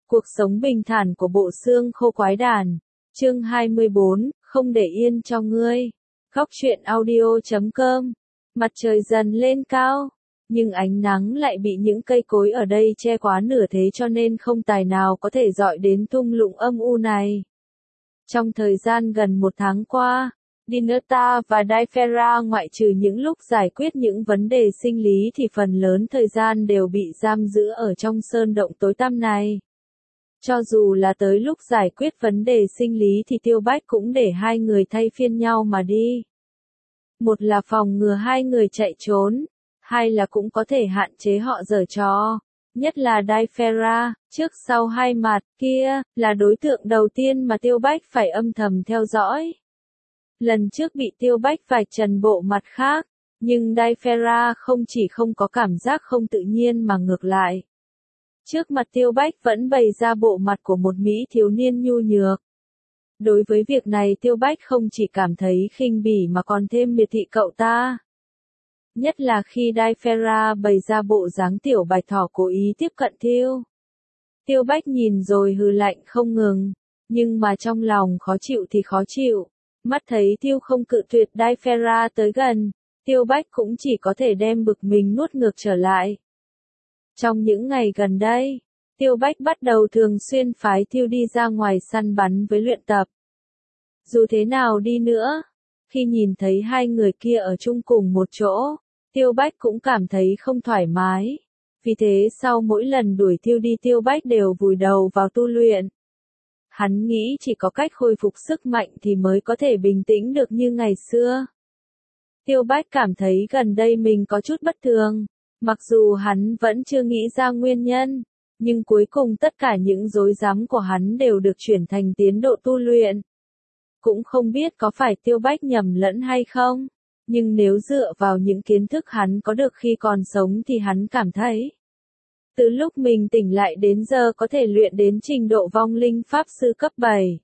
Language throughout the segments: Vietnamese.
Cuộc sống bình thản của bộ xương khô quái đản. Chương 24, không để yên cho ngươi. Góc truyện audio.com. Mặt trời dần lên cao, nhưng ánh nắng lại bị những cây cối ở đây che quá nửa thế cho nên không tài nào có thể dọi đến thung lũng âm u này. Trong thời gian gần một tháng qua, Dinerta và Daifera ngoại trừ những lúc giải quyết những vấn đề sinh lý thì phần lớn thời gian đều bị giam giữ ở trong sơn động tối tăm này. Cho dù là tới lúc giải quyết vấn đề sinh lý thì Tiêu Bách cũng để hai người thay phiên nhau mà đi. Một là phòng ngừa hai người chạy trốn, hai là cũng có thể hạn chế họ giở trò. Nhất là Daifera, trước sau hai mặt kia, là đối tượng đầu tiên mà Tiêu Bách phải âm thầm theo dõi. Lần trước bị Tiêu Bách vạch trần bộ mặt khác, nhưng Daifera không chỉ không có cảm giác không tự nhiên mà ngược lại. Trước mặt Tiêu Bách vẫn bày ra bộ mặt của một mỹ thiếu niên nhu nhược. Đối với việc này Tiêu Bách không chỉ cảm thấy khinh bỉ mà còn thêm miệt thị cậu ta. Nhất là khi Daifera bày ra bộ dáng tiểu bạch thỏ cố ý tiếp cận Tiêu Bách nhìn rồi hừ lạnh không ngừng, nhưng mà trong lòng khó chịu thì khó chịu. Mắt thấy Tiêu không cự tuyệt Daifera tới gần, Tiêu Bách cũng chỉ có thể đem bực mình nuốt ngược trở lại. Trong những ngày gần đây, Tiêu Bách bắt đầu thường xuyên phái Tiêu đi ra ngoài săn bắn với luyện tập. Dù thế nào đi nữa, khi nhìn thấy hai người kia ở chung cùng một chỗ, Tiêu Bách cũng cảm thấy không thoải mái. Vì thế sau mỗi lần đuổi Tiêu đi Tiêu Bách đều vùi đầu vào tu luyện. Hắn nghĩ chỉ có cách khôi phục sức mạnh thì mới có thể bình tĩnh được như ngày xưa. Tiêu Bách cảm thấy gần đây mình có chút bất thường. Mặc dù hắn vẫn chưa nghĩ ra nguyên nhân, nhưng cuối cùng tất cả những rối rắm của hắn đều được chuyển thành tiến độ tu luyện. Cũng không biết có phải Tiêu Bách nhầm lẫn hay không, nhưng nếu dựa vào những kiến thức hắn có được khi còn sống thì hắn cảm thấy, từ lúc mình tỉnh lại đến giờ có thể luyện đến trình độ vong linh pháp sư cấp 7.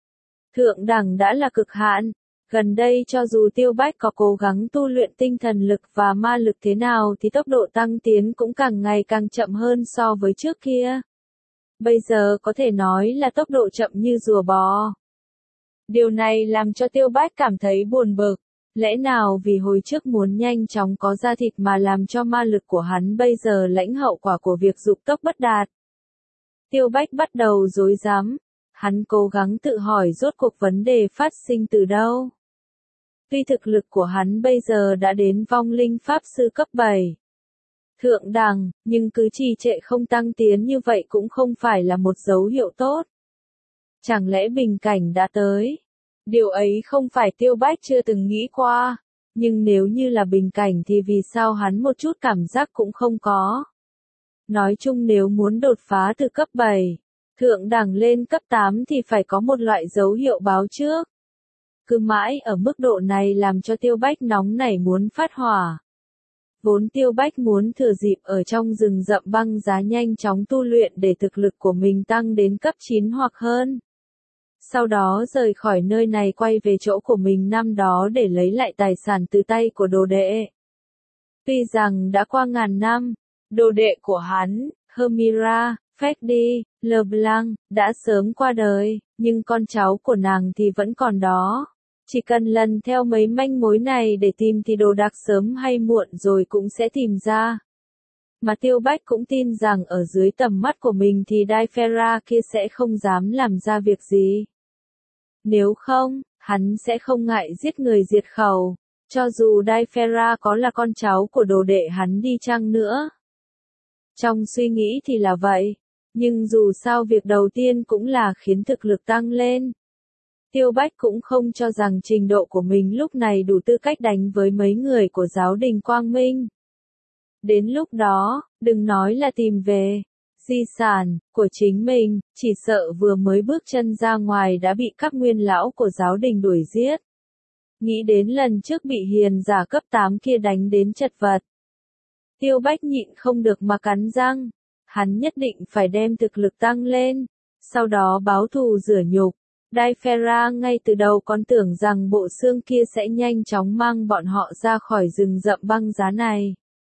Thượng đẳng đã là cực hạn. Gần đây cho dù Tiêu Bách có cố gắng tu luyện tinh thần lực và ma lực thế nào thì tốc độ tăng tiến cũng càng ngày càng chậm hơn so với trước kia. Bây giờ có thể nói là tốc độ chậm như rùa bò. Điều này làm cho Tiêu Bách cảm thấy buồn bực. Lẽ nào vì hồi trước muốn nhanh chóng có da thịt mà làm cho ma lực của hắn bây giờ lãnh hậu quả của việc dục tốc bất đạt? Tiêu Bách bắt đầu rối rắm. Hắn cố gắng tự hỏi rốt cuộc vấn đề phát sinh từ đâu. Tuy thực lực của hắn bây giờ đã đến vong linh pháp sư cấp 7. Thượng đẳng, nhưng cứ trì trệ không tăng tiến như vậy cũng không phải là một dấu hiệu tốt. Chẳng lẽ bình cảnh đã tới? Điều ấy không phải Tiêu Bách chưa từng nghĩ qua, nhưng nếu như là bình cảnh thì vì sao hắn một chút cảm giác cũng không có. Nói chung nếu muốn đột phá từ cấp 7, thượng đẳng lên cấp 8 thì phải có một loại dấu hiệu báo trước. Cứ mãi ở mức độ này làm cho Tiêu Bách nóng nảy muốn phát hỏa. Vốn Tiêu Bách muốn thừa dịp ở trong rừng rậm băng giá nhanh chóng tu luyện để thực lực của mình tăng đến cấp 9 hoặc hơn. Sau đó rời khỏi nơi này quay về chỗ của mình năm đó để lấy lại tài sản từ tay của đồ đệ. Tuy rằng đã qua ngàn năm, đồ đệ của hắn, Hermira, Freddy, LeBlanc, đã sớm qua đời, nhưng con cháu của nàng thì vẫn còn đó. Chỉ cần lần theo mấy manh mối này để tìm thì đồ đạc sớm hay muộn rồi cũng sẽ tìm ra. Mà Tiêu Bách cũng tin rằng ở dưới tầm mắt của mình thì Daifera kia sẽ không dám làm ra việc gì. Nếu không, hắn sẽ không ngại giết người diệt khẩu, cho dù Daifera có là con cháu của đồ đệ hắn đi chăng nữa. Trong suy nghĩ thì là vậy, nhưng dù sao việc đầu tiên cũng là khiến thực lực tăng lên. Tiêu Bách cũng không cho rằng trình độ của mình lúc này đủ tư cách đánh với mấy người của giáo đình Quang Minh. Đến lúc đó, đừng nói là tìm về di sản của chính mình, chỉ sợ vừa mới bước chân ra ngoài đã bị các nguyên lão của giáo đình đuổi giết. Nghĩ đến lần trước bị hiền giả cấp 8 kia đánh đến chật vật. Tiêu Bách nhịn không được mà cắn răng. Hắn nhất định phải đem thực lực tăng lên, sau đó báo thù rửa nhục. Daifera ngay từ đầu còn tưởng rằng bộ xương kia sẽ nhanh chóng mang bọn họ ra khỏi rừng rậm băng giá này.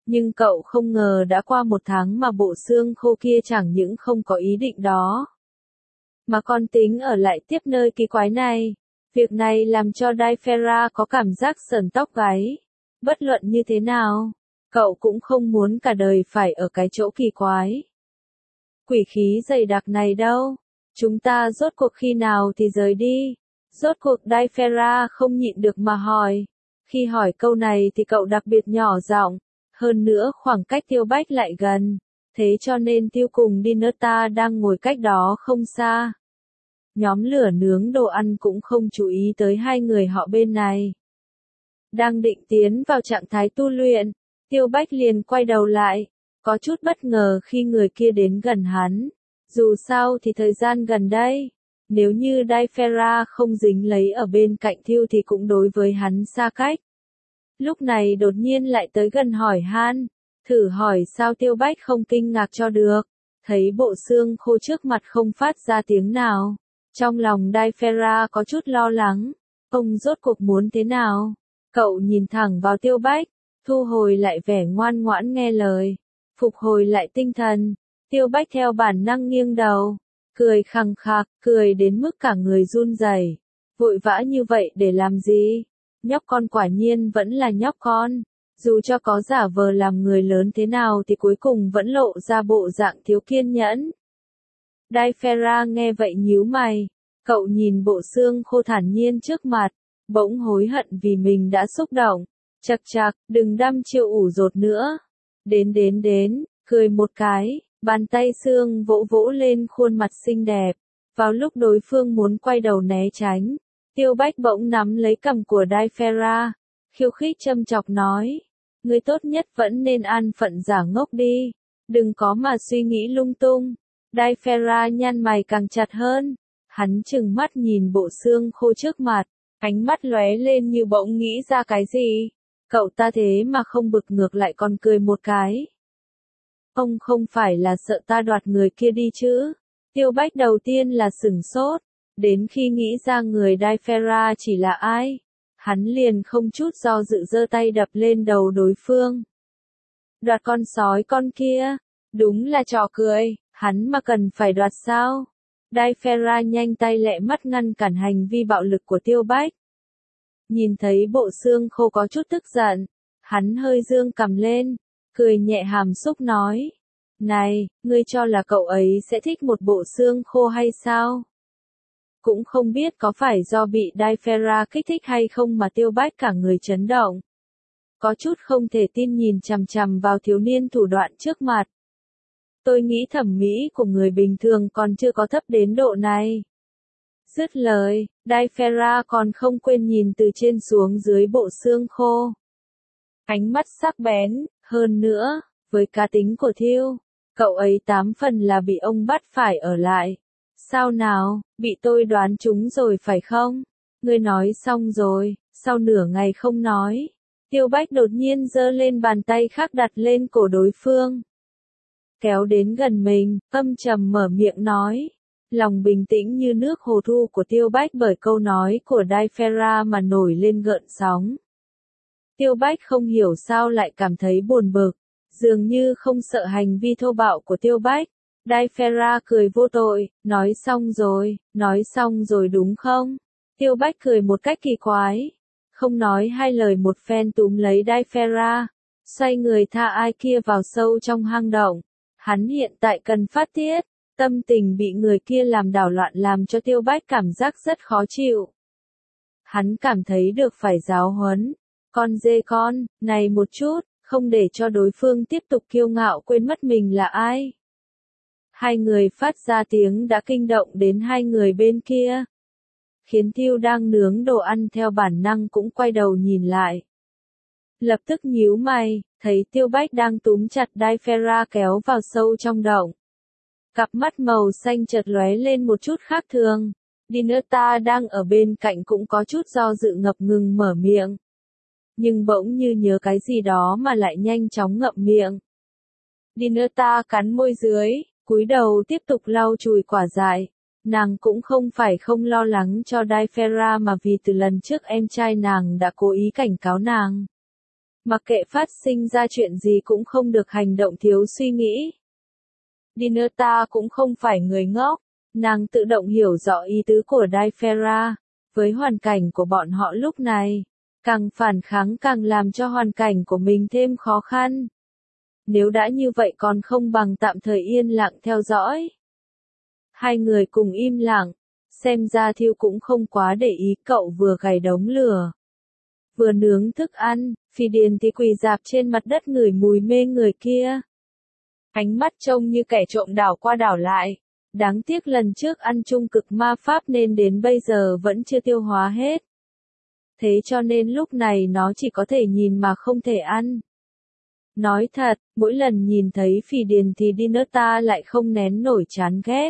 Nhưng cậu không ngờ đã qua 1 tháng mà bộ xương khô kia chẳng những không có ý định đó, mà còn tính ở lại tiếp nơi kỳ quái này. Việc này làm cho Daifera có cảm giác sởn tóc gáy. Bất luận như thế nào, cậu cũng không muốn cả đời phải ở cái chỗ kỳ quái, quỷ khí dày đặc này đâu. Chúng ta rốt cuộc khi nào thì rời đi? Rốt cuộc Daifera không nhịn được mà hỏi. Khi hỏi câu này thì cậu đặc biệt nhỏ giọng, hơn nữa khoảng cách Tiêu Bách lại gần, thế cho nên Tiêu cùng Dinata đang ngồi cách đó không xa. Nhóm lửa nướng đồ ăn cũng không chú ý tới hai người họ bên này. Đang định tiến vào trạng thái tu luyện, Tiêu Bách liền quay đầu lại, có chút bất ngờ khi người kia đến gần hắn. Dù sao thì thời gian gần đây, nếu như Daifera không dính lấy ở bên cạnh Thiêu thì cũng đối với hắn xa cách. Lúc này đột nhiên lại tới gần hỏi han, thử hỏi sao Tiêu Bách không kinh ngạc cho được, thấy bộ xương khô trước mặt không phát ra tiếng nào. Trong lòng Daifera có chút lo lắng, ông rốt cuộc muốn thế nào? Cậu nhìn thẳng vào Tiêu Bách, thu hồi lại vẻ ngoan ngoãn nghe lời, phục hồi lại tinh thần. Tiêu Bách theo bản năng nghiêng đầu, cười khằng khặc, cười đến mức cả người run rẩy. Vội vã như vậy để làm gì? Nhóc con quả nhiên vẫn là nhóc con, dù cho có giả vờ làm người lớn thế nào thì cuối cùng vẫn lộ ra bộ dạng thiếu kiên nhẫn. Daifera nghe vậy nhíu mày, cậu nhìn bộ xương khô thản nhiên trước mặt, bỗng hối hận vì mình đã xúc động. Chậc chậc, đừng đăm chiêu ủ dột nữa. Đến, cười một cái, bàn tay xương vỗ vỗ lên khuôn mặt xinh đẹp. Vào lúc đối phương muốn quay đầu né tránh, Tiêu Bách bỗng nắm lấy cằm của Daifera, khiêu khích châm chọc nói, ngươi tốt nhất vẫn nên an phận giả ngốc đi, đừng có mà suy nghĩ lung tung. Daifera nhăn mày càng chặt hơn, hắn trừng mắt nhìn bộ xương khô trước mặt, ánh mắt lóe lên như bỗng nghĩ ra cái gì. Cậu ta thế mà không bực ngược lại còn cười một cái. Ông không phải là sợ ta đoạt người kia đi chứ? Tiêu Bách đầu tiên là sửng sốt, đến khi nghĩ ra người Daifera chỉ là ai, hắn liền không chút do dự giơ tay đập lên đầu đối phương. Đoạt con sói con kia, đúng là trò cười, hắn mà cần phải đoạt sao? Daifera nhanh tay lẹ mắt ngăn cản hành vi bạo lực của Tiêu Bách. Nhìn thấy bộ xương khô có chút tức giận, hắn hơi dương cằm lên, cười nhẹ hàm xúc nói, này, ngươi cho là cậu ấy sẽ thích một bộ xương khô hay sao? Cũng không biết có phải do bị Daifera kích thích hay không mà Tiêu Bách cả người chấn động. Có chút không thể tin nhìn chằm chằm vào thiếu niên thủ đoạn trước mặt. Tôi nghĩ thẩm mỹ của người bình thường còn chưa có thấp đến độ này. Dứt lời, Daifera còn không quên nhìn từ trên xuống dưới bộ xương khô. Ánh mắt sắc bén, hơn nữa, với cá tính của Thiêu, cậu ấy 8 phần là bị ông bắt phải ở lại. Sao nào, bị tôi đoán trúng rồi phải không? Ngươi nói xong rồi, sau nửa ngày không nói. Tiêu Bách đột nhiên giơ lên bàn tay khác đặt lên cổ đối phương. Kéo đến gần mình, âm trầm mở miệng nói. Lòng bình tĩnh như nước hồ thu của Tiêu Bách bởi câu nói của Daifera mà nổi lên gợn sóng. Tiêu Bách không hiểu sao lại cảm thấy buồn bực, dường như không sợ hành vi thô bạo của Tiêu Bách. Daifera cười vô tội, nói xong rồi đúng không? Tiêu Bách cười một cách kỳ quái, không nói hai lời một phen túm lấy Daifera, xoay người tha ai kia vào sâu trong hang động. Hắn hiện tại cần phát tiết, tâm tình bị người kia làm đảo loạn làm cho Tiêu Bách cảm giác rất khó chịu. Hắn cảm thấy được phải giáo huấn, con dê con, này một chút, không để cho đối phương tiếp tục kiêu ngạo quên mất mình là ai. Hai người phát ra tiếng đã kinh động đến hai người bên kia, khiến Thiêu đang nướng đồ ăn theo bản năng cũng quay đầu nhìn lại. Lập tức nhíu mày, thấy Tiêu Bách đang túm chặt Daifera kéo vào sâu trong động. Cặp mắt màu xanh chợt lóe lên một chút khác thường. Dinata đang ở bên cạnh cũng có chút do dự ngập ngừng mở miệng. Nhưng bỗng như nhớ cái gì đó mà lại nhanh chóng ngậm miệng. Dinata cắn môi dưới, cúi đầu tiếp tục lau chùi quả dại. Nàng cũng không phải không lo lắng cho Daifera mà vì từ lần trước em trai nàng đã cố ý cảnh cáo nàng. Mặc kệ phát sinh ra chuyện gì cũng không được hành động thiếu suy nghĩ. Dinata cũng không phải người ngốc, nàng tự động hiểu rõ ý tứ của Daifera, với hoàn cảnh của bọn họ lúc này, càng phản kháng càng làm cho hoàn cảnh của mình thêm khó khăn. Nếu đã như vậy còn không bằng tạm thời yên lặng theo dõi. Hai người cùng im lặng, xem ra Thiêu cũng không quá để ý cậu vừa gảy đống lửa, vừa nướng thức ăn, Phi Điền thì quỳ rạp trên mặt đất ngửi mùi mê người kia. Ánh mắt trông như kẻ trộm đảo qua đảo lại, đáng tiếc lần trước ăn chung cực ma pháp nên đến bây giờ vẫn chưa tiêu hóa hết. Thế cho nên lúc này nó chỉ có thể nhìn mà không thể ăn. Nói thật, mỗi lần nhìn thấy Phỉ Điền thì Dinata lại không nén nổi chán ghét.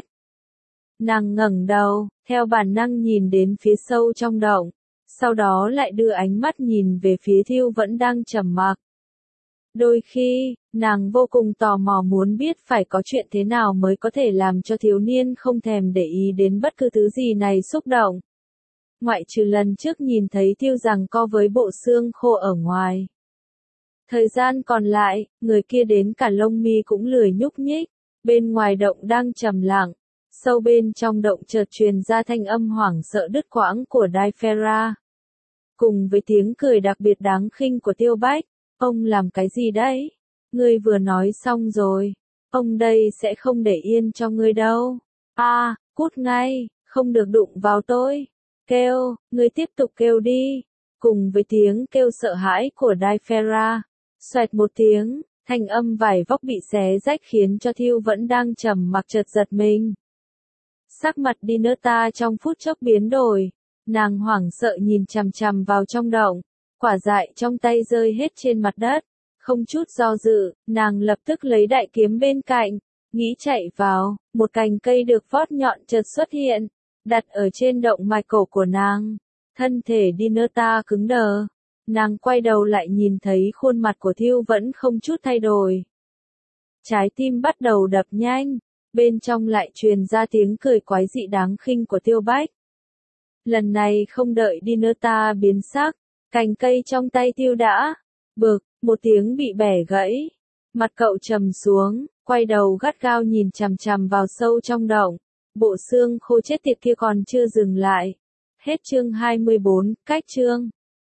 Nàng ngẩng đầu, theo bản năng nhìn đến phía sâu trong động, sau đó lại đưa ánh mắt nhìn về phía Thiêu vẫn đang trầm mặc. Đôi khi, nàng vô cùng tò mò muốn biết phải có chuyện thế nào mới có thể làm cho thiếu niên không thèm để ý đến bất cứ thứ gì này xúc động. Ngoại trừ lần trước nhìn thấy Thiêu giằng co với bộ xương khô ở ngoài. Thời gian còn lại, người kia đến cả lông mi cũng lười nhúc nhích, bên ngoài động đang trầm lặng, sâu bên trong động chợt truyền ra thanh âm hoảng sợ đứt quãng của Daifera. Cùng với tiếng cười đặc biệt đáng khinh của Tiêu Bách, ông làm cái gì đấy? Ngươi vừa nói xong rồi, ông đây sẽ không để yên cho ngươi đâu. Cút ngay, không được đụng vào tôi. Kêu, ngươi tiếp tục kêu đi. Cùng với tiếng kêu sợ hãi của Daifera, xoẹt một tiếng, thanh âm vải vóc bị xé rách khiến cho Thiêu vẫn đang trầm mặc chợt giật mình. Sắc mặt Dinata trong phút chốc biến đổi, nàng hoảng sợ nhìn chằm chằm vào trong động, quả dại trong tay rơi hết trên mặt đất, không chút do dự, nàng lập tức lấy đại kiếm bên cạnh, nghĩ chạy vào, một cành cây được vót nhọn chợt xuất hiện, đặt ở trên động mạch cổ của nàng. Thân thể Dinata cứng đờ, nàng quay đầu lại nhìn thấy khuôn mặt của Thiêu vẫn không chút thay đổi. Trái tim bắt đầu đập nhanh, bên trong lại truyền ra tiếng cười quái dị đáng khinh của Tiêu Bách. Lần này không đợi Dinata biến sắc, cành cây trong tay Thiêu đã bực, một tiếng bị bẻ gãy. Mặt cậu trầm xuống, quay đầu gắt gao nhìn chằm chằm vào sâu trong động. Bộ xương khô chết tiệt kia còn chưa dừng lại. Hết chương 24, cách chương.